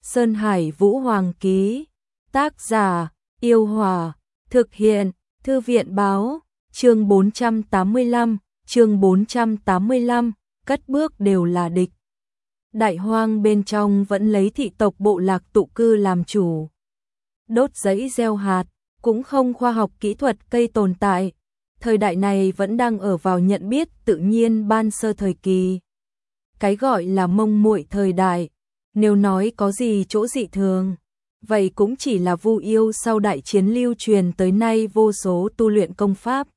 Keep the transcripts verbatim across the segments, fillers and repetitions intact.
Sơn Hải Vũ Hoàng ký. Tác giả: Yêu Hòa. Thực hiện: Thư viện báo. Chương bốn trăm tám mươi lăm, chương bốn trăm tám mươi lăm, cất bước đều là địch. Đại hoang bên trong vẫn lấy thị tộc bộ lạc tụ cư làm chủ. Đốt giấy gieo hạt, cũng không khoa học kỹ thuật cây tồn tại. Thời đại này vẫn đang ở vào nhận biết tự nhiên ban sơ thời kỳ. Cái gọi là mông muội thời đại, nếu nói có gì chỗ dị thường, vậy cũng chỉ là Vu yêu sau đại chiến lưu truyền tới nay vô số tu luyện công pháp,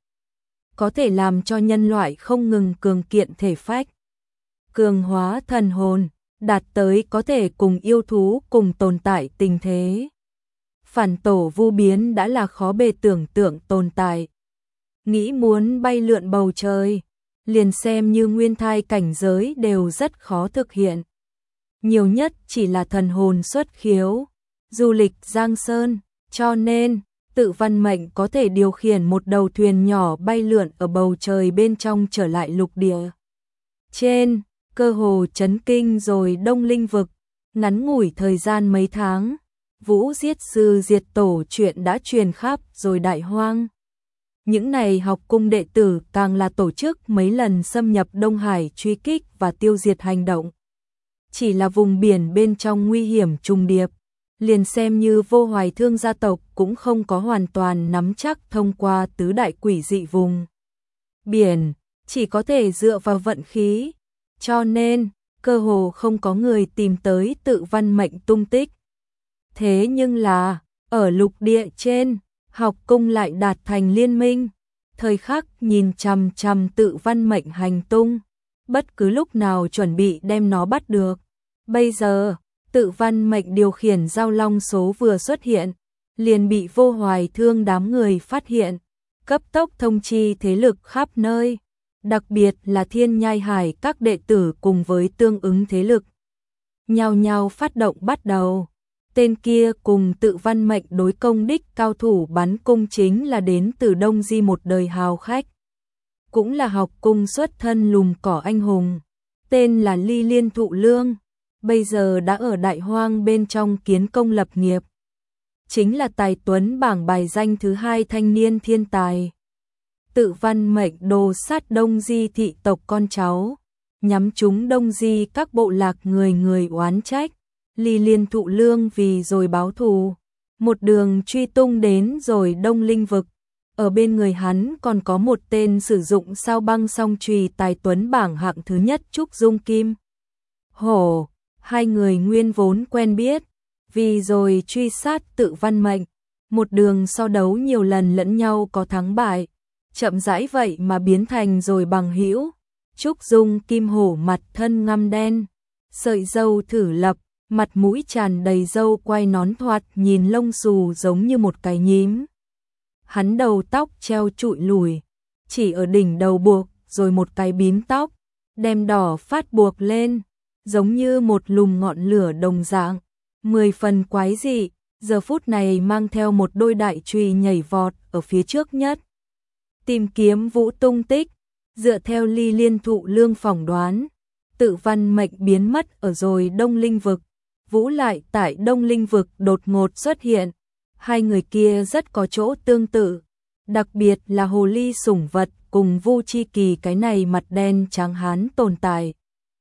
có thể làm cho nhân loại không ngừng cường kiện thể phách, cường hóa thần hồn, đạt tới có thể cùng yêu thú cùng tồn tại tình thế. Phản tổ Vu biến đã là khó bề tưởng tượng tồn tại. Nghĩ muốn bay lượn bầu trời, liền xem như nguyên thai cảnh giới đều rất khó thực hiện. Nhiều nhất chỉ là thần hồn xuất khiếu, du lịch Giang Sơn, cho nên Tự Văn Mệnh có thể điều khiển một đầu thuyền nhỏ bay lượn ở bầu trời bên trong trở lại lục địa. Trên, cơ hồ chấn kinh rồi Đông Linh vực, ngắn ngủi thời gian mấy tháng, Vũ giết sư diệt tổ chuyện đã truyền khắp rồi Đại Hoang. Những này học cung đệ tử càng là tổ chức mấy lần xâm nhập Đông Hải truy kích và tiêu diệt hành động. Chỉ là vùng biển bên trong nguy hiểm trùng điệp, liền xem như Vô Hoài Thương gia tộc cũng không có hoàn toàn nắm chắc thông qua tứ đại quỷ dị vùng biển, chỉ có thể dựa vào vận khí, cho nên cơ hồ không có người tìm tới Tự Văn Mệnh tung tích. Thế nhưng là, ở lục địa trên, học cung lại đạt thành liên minh, thời khắc nhìn chằm chằm Tự Văn Mệnh hành tung, bất cứ lúc nào chuẩn bị đem nó bắt được. Bây giờ, Tự Văn Mệnh điều khiển giao long số vừa xuất hiện, liền bị Vô Hoài Thương đám người phát hiện, cấp tốc thông chi thế lực khắp nơi, đặc biệt là Thiên Nhai Hải các đệ tử cùng với tương ứng thế lực. Nhao nhao phát động bắt đầu. Tên kia cùng Tự Văn Mệnh đối công đích cao thủ bắn cung chính là đến từ Đông Di một đời hào khách. Cũng là học cung xuất thân lùm cỏ anh hùng. Tên là Ly Liên Thụ Lương. Bây giờ đã ở Đại Hoang bên trong kiến công lập nghiệp. Chính là tài tuấn bảng bài danh thứ hai thanh niên thiên tài. Tự Văn Mệnh đồ sát Đông Di thị tộc con cháu. Nhắm chúng Đông Di các bộ lạc người người oán trách. Ly Liên Thụ Lương vì rồi báo thù, một đường truy tung đến rồi Đông Linh vực. Ở bên người hắn còn có một tên sử dụng sao băng song chùy tài tuấn bảng hạng thứ nhất Trúc Dung Kim Hổ. Hai người nguyên vốn quen biết, vì rồi truy sát Tự Văn Mệnh, một đường so đấu nhiều lần lẫn nhau có thắng bại, chậm rãi vậy mà biến thành rồi bằng hữu. Trúc Dung Kim Hổ mặt thân ngăm đen, sợi râu thử lập, mặt mũi tràn đầy râu quai nón thoạt nhìn lông xù giống như một cái nhím. Hắn đầu tóc treo trụi lùi, chỉ ở đỉnh đầu buộc rồi một cái bím tóc, đem đỏ phát buộc lên, giống như một lùm ngọn lửa đồng dạng, mười phần quái dị, giờ phút này mang theo một đôi đại chùy nhảy vọt ở phía trước nhất. Tìm kiếm Vũ tung tích, dựa theo Ly Liên Thụ Lương phỏng đoán, Tự Văn Mệnh biến mất ở rồi Đông Linh vực. Vũ lại tại Đông Linh vực đột ngột xuất hiện, hai người kia rất có chỗ tương tự, đặc biệt là hồ ly sủng vật cùng Vu Chi Kỳ cái này mặt đen trắng hán tồn tại.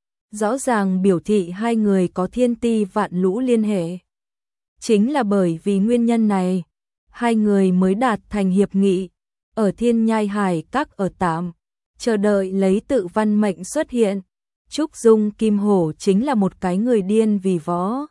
Rõ ràng biểu thị hai người có thiên ti vạn lũ liên hệ. Chính là bởi vì nguyên nhân này, hai người mới đạt thành hiệp nghị, ở Thiên Nhai Hải các ở tạm, chờ đợi lấy Tự Văn Mệnh xuất hiện. Trúc Dung Kim Hổ chính là một cái người điên vì võ.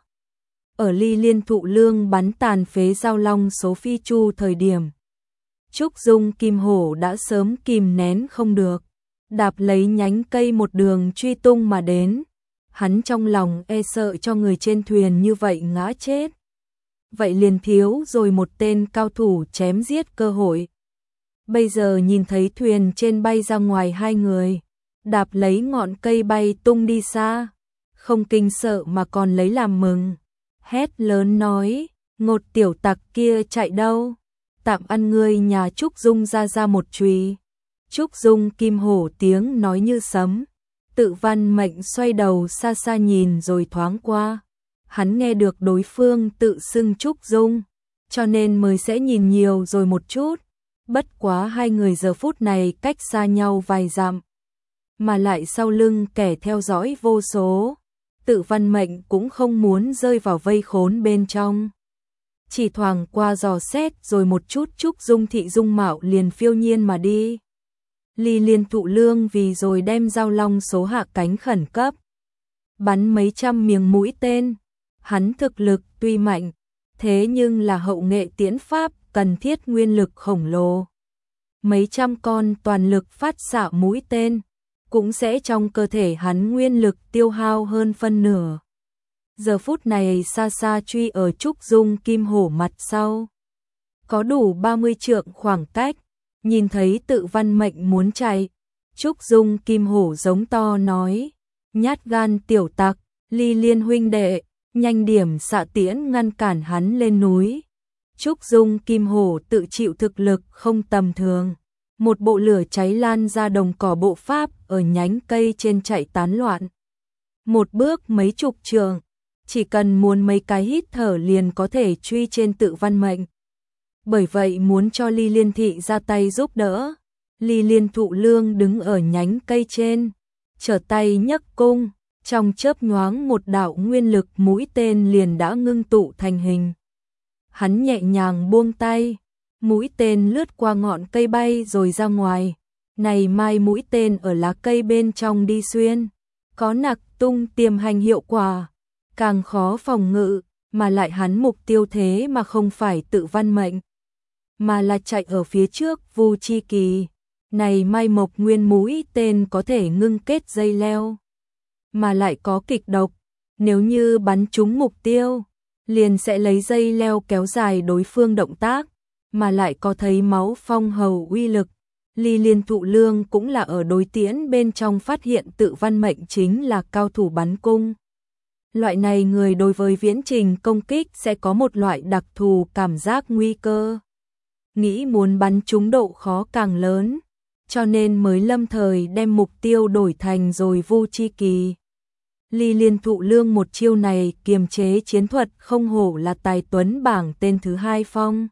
Ở Ly Liên Thụ Lương bắn tàn phế giao long số phi chu thời điểm, Trúc Dung Kim Hổ đã sớm kìm nén không được, đạp lấy nhánh cây một đường truy tung mà đến. Hắn trong lòng e sợ cho người trên thuyền như vậy ngã chết. Vậy liền thiếu rồi một tên cao thủ chém giết cơ hội. Bây giờ nhìn thấy thuyền trên bay ra ngoài hai người, đạp lấy ngọn cây bay tung đi xa, không kinh sợ mà còn lấy làm mừng, hét lớn nói, ngột tiểu tặc kia chạy đâu, tạm ăn ngươi nhà Trúc Dung ra ra một chùy. Trúc Dung Kim Hổ tiếng nói như sấm, Tự Văn Mệnh xoay đầu xa xa nhìn rồi thoáng qua, hắn nghe được đối phương tự xưng Trúc Dung, cho nên mới sẽ nhìn nhiều rồi một chút. Bất quá hai người giờ phút này cách xa nhau vài dặm, mà lại sau lưng kẻ theo dõi vô số. Tự Văn Mệnh cũng không muốn rơi vào vây khốn bên trong. Chỉ thoảng qua dò xét rồi một chút Trúc Dung thị dung mạo liền phiêu nhiên mà đi. Ly Liên Thụ Lương vì rồi đem Giao Long số hạ cánh khẩn cấp, bắn mấy trăm miếng mũi tên. Hắn thực lực tuy mạnh, thế nhưng là hậu nghệ tiễn pháp cần thiết nguyên lực khổng lồ. Mấy trăm con toàn lực phát xạ mũi tên, cũng sẽ trong cơ thể hắn nguyên lực tiêu hao hơn phân nửa. Giờ phút này xa xa truy ở Trúc Dung Kim Hổ mặt sau. Có đủ ba mươi trượng khoảng cách, nhìn thấy Tự Văn Mệnh muốn chạy. Trúc Dung Kim Hổ giống to nói, nhát gan tiểu tặc, Ly Liên huynh đệ, nhanh điểm xạ tiễn ngăn cản hắn lên núi. Trúc Dung Kim Hổ tự chịu thực lực không tầm thường. Một bộ lửa cháy lan ra đồng cỏ bộ pháp ở nhánh cây trên chạy tán loạn. Một bước mấy chục trường, chỉ cần muốn mấy cái hít thở liền có thể truy trên Tự Văn Mệnh. Bởi vậy muốn cho Ly Liên thị ra tay giúp đỡ. Ly Liên Thụ Lương đứng ở nhánh cây trên, trở tay nhấc cung, trong chớp nhoáng một đạo nguyên lực mũi tên liền đã ngưng tụ thành hình. Hắn nhẹ nhàng buông tay, mũi tên lướt qua ngọn cây bay rồi ra ngoài. Này mai mũi tên ở lá cây bên trong đi xuyên, có nặc tung tiềm hành hiệu quả, càng khó phòng ngự, mà lại hắn mục tiêu thế mà không phải Tự Văn Mệnh, mà là chạy ở phía trước Vu Chi Kỳ. Này mai mộc nguyên mũi tên có thể ngưng kết dây leo, mà lại có kịch độc, nếu như bắn trúng mục tiêu, liền sẽ lấy dây leo kéo dài đối phương động tác, mà lại có thấy máu phong hầu uy lực. Ly Liên Thụ Lương cũng là ở đối tiễn bên trong phát hiện Tự Văn Mệnh chính là cao thủ bắn cung. Loại này người đối với viễn trình công kích sẽ có một loại đặc thù cảm giác nguy cơ, nghĩ muốn bắn trúng độ khó càng lớn, cho nên mới lâm thời đem mục tiêu đổi thành rồi Vu Chi Kỳ. Ly Liên Thụ Lương một chiêu này kiềm chế chiến thuật không hổ là tài tuấn bảng tên thứ hai phong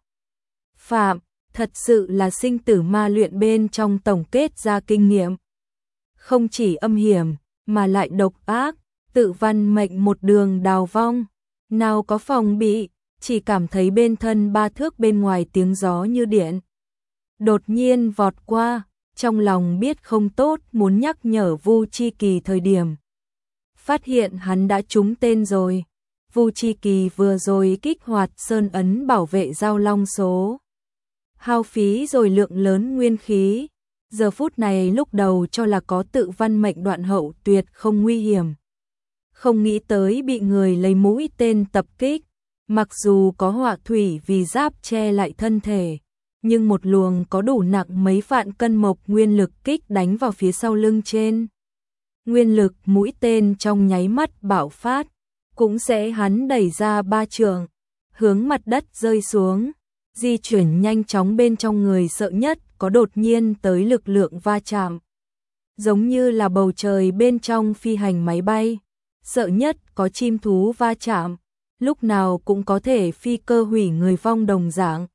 phạm, thật sự là sinh tử ma luyện bên trong tổng kết ra kinh nghiệm. Không chỉ âm hiểm, mà lại độc ác. Tự Văn Mệnh một đường đào vong, nào có phòng bị, chỉ cảm thấy bên thân ba thước bên ngoài tiếng gió như điện. Đột nhiên vọt qua, trong lòng biết không tốt muốn nhắc nhở Vu Chi Kỳ thời điểm. Phát hiện hắn đã trúng tên rồi. Vu Chi Kỳ vừa rồi kích hoạt sơn ấn bảo vệ Giao Long số. Hao phí rồi lượng lớn nguyên khí. Giờ phút này lúc đầu cho là có Tự Văn Mệnh đoạn hậu tuyệt không nguy hiểm. Không nghĩ tới bị người lấy mũi tên tập kích. Mặc dù có họa thủy vì giáp che lại thân thể, nhưng một luồng có đủ nặng mấy vạn cân mộc nguyên lực kích đánh vào phía sau lưng trên. Nguyên lực mũi tên trong nháy mắt bạo phát, cũng sẽ hắn đẩy ra ba trường, hướng mặt đất rơi xuống, di chuyển nhanh chóng bên trong người sợ nhất có đột nhiên tới lực lượng va chạm. Giống như là bầu trời bên trong phi hành máy bay, sợ nhất có chim thú va chạm, lúc nào cũng có thể phi cơ hủy người vong đồng dạng.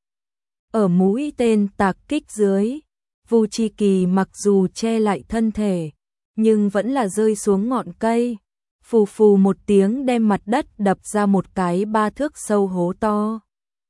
Ở mũi tên tạc kích dưới, Vu Chi Kỳ mặc dù che lại thân thể, nhưng vẫn là rơi xuống ngọn cây, phù phù một tiếng đem mặt đất đập ra một cái ba thước sâu hố to.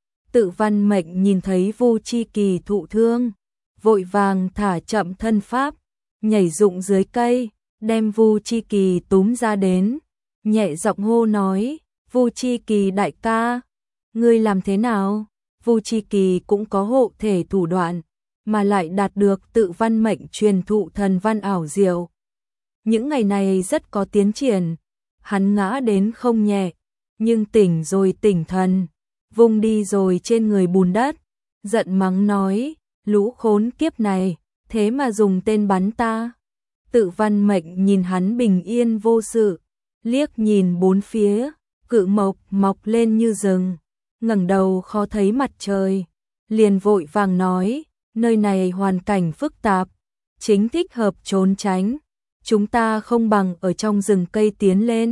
Tự Văn Mệnh nhìn thấy Vu Chi Kỳ thụ thương, vội vàng thả chậm thân pháp, nhảy dụng dưới cây, đem Vu Chi Kỳ túm ra đến, nhẹ giọng hô nói, Vu Chi Kỳ đại ca, ngươi làm thế nào? Vu Chi Kỳ cũng có hộ thể thủ đoạn, mà lại đạt được Tự Văn Mệnh truyền thụ thần văn ảo diệu. Những ngày này rất có tiến triển, hắn ngã đến không nhẹ, nhưng tỉnh rồi tỉnh thần, vung đi rồi trên người bùn đất, giận mắng nói, lũ khốn kiếp này, thế mà dùng tên bắn ta. Tự Văn Mệnh nhìn hắn bình yên vô sự, liếc nhìn bốn phía, cự mộc mọc lên như rừng, ngẩng đầu khó thấy mặt trời, liền vội vàng nói, nơi này hoàn cảnh phức tạp, chính thích hợp trốn tránh, chúng ta không bằng ở trong rừng cây tiến lên,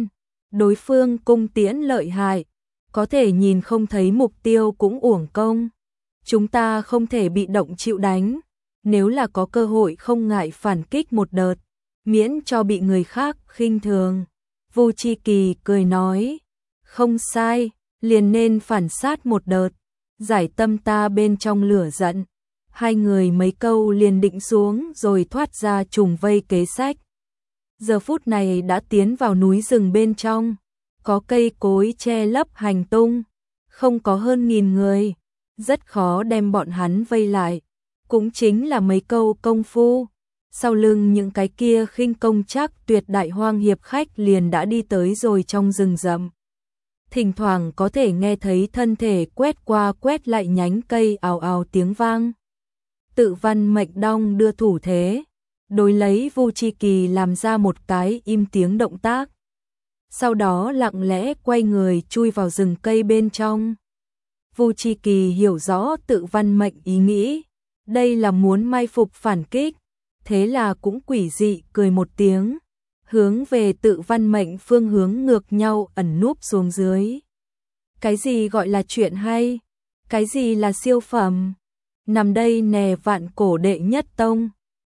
Đối phương cung tiễn lợi hại, có thể nhìn không thấy mục tiêu cũng uổng công. Chúng ta không thể bị động chịu đánh, nếu là có cơ hội không ngại phản kích một đợt, miễn cho bị người khác khinh thường. Vu Chi Kỳ cười nói, không sai, liền nên phản sát một đợt, giải tâm ta bên trong lửa giận. Hai người mấy câu liền định xuống rồi thoát ra trùng vây kế sách. Giờ phút này đã tiến vào núi rừng bên trong, có cây cối che lấp hành tung, không có hơn nghìn người, rất khó đem bọn hắn vây lại, cũng chính là mấy câu công phu. Sau lưng những cái kia khinh công chắc tuyệt đại hoang hiệp khách liền đã đi tới rồi trong rừng rậm. Thỉnh thoảng có thể nghe thấy thân thể quét qua quét lại nhánh cây ào ào tiếng vang. Tự Văn Mệnh đong đưa thủ thế, đối lấy Vu Chi Kỳ làm ra một cái im tiếng động tác. Sau đó lặng lẽ quay người chui vào rừng cây bên trong. Vu Chi Kỳ hiểu rõ Tự Văn Mệnh ý nghĩ, đây là muốn mai phục phản kích, thế là cũng quỷ dị cười một tiếng, hướng về Tự Văn Mệnh phương hướng ngược nhau ẩn núp xuống dưới. Cái gì gọi là chuyện hay? Cái gì là siêu phẩm? Nằm đây nè vạn cổ đệ nhất tông.